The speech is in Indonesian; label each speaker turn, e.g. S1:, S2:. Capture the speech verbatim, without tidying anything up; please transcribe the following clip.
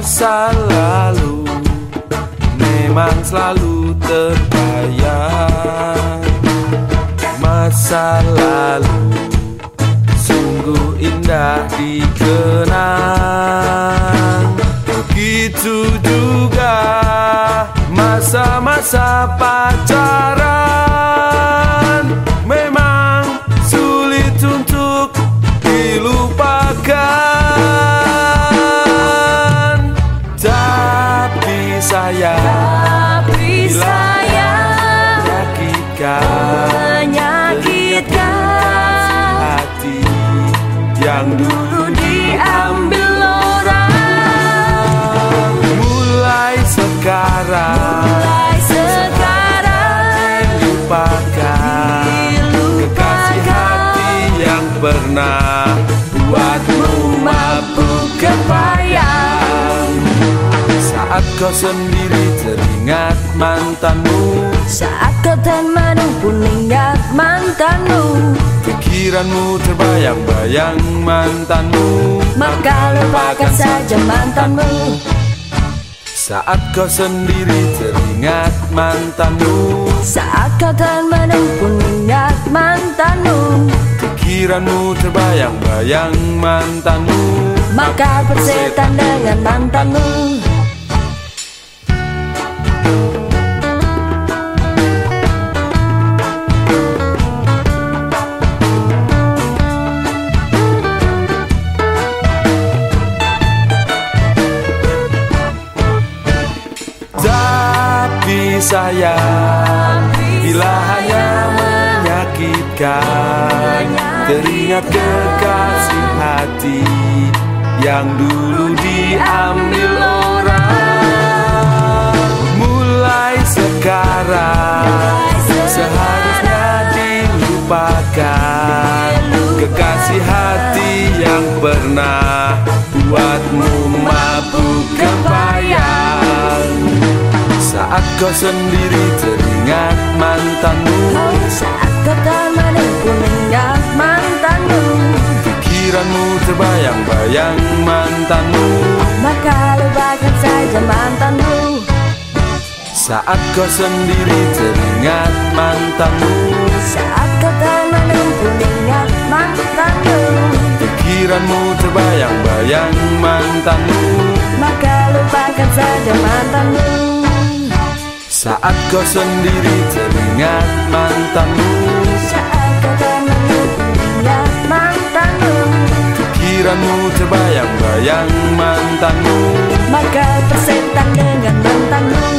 S1: Masa lalu memang selalu terbayang. Masa lalu sungguh indah dikenang. Begitu juga masa-masa pacaran, memang sulit untuk dilupakan. Tapi sayang,
S2: Tapi sayang
S1: menyakitkan hati yang dulu
S2: diambil orang.
S1: mulai sekarang
S2: Mulai sekarang
S1: lupakan kekasih hati yang pernah buatmu mabuk kepayang. Saat kau sendiri teringat mantanmu,
S2: Saat kau temanmu pun ingat mantanmu,
S1: pikiranmu terbayang-bayang mantanmu,
S2: maka lupakan saja mantanmu.
S1: Saat kau sendiri teringat mantanmu,
S2: Saat kau temanmu pun ingat mantanmu,
S1: pikiranmu terbayang-bayang mantanmu,
S2: maka bersetan dengan mantanmu.
S1: Tapi sayang, bila hanya menyakitkan, teringat kekasih hati yang dulu diambil orang. Mulai sekarang seharusnya dilupakan kekasih hati yang pernah buatmu mabuk kepayang. Saat kau sendiri teringat mantanmu,
S2: Saat kau temanmu pun ingat mantanmu,
S1: pikiranmu terbayang-bayang mantanmu,
S2: maka lupakan saja mantanmu.
S1: Saat kau sendiri teringat mantanmu,
S2: Saat kau temanmu pun ingat mantanmu,
S1: pikiranmu terbayang-bayang mantanmu,
S2: maka lupakan saja mantanmu.
S1: Saat kau sendiri teringat mantanmu,
S2: Saat kau temanmu pun ingat mantanmu,
S1: pikiranmu terbayang-bayang mantanmu,
S2: maka bersetan dengan mantanmu.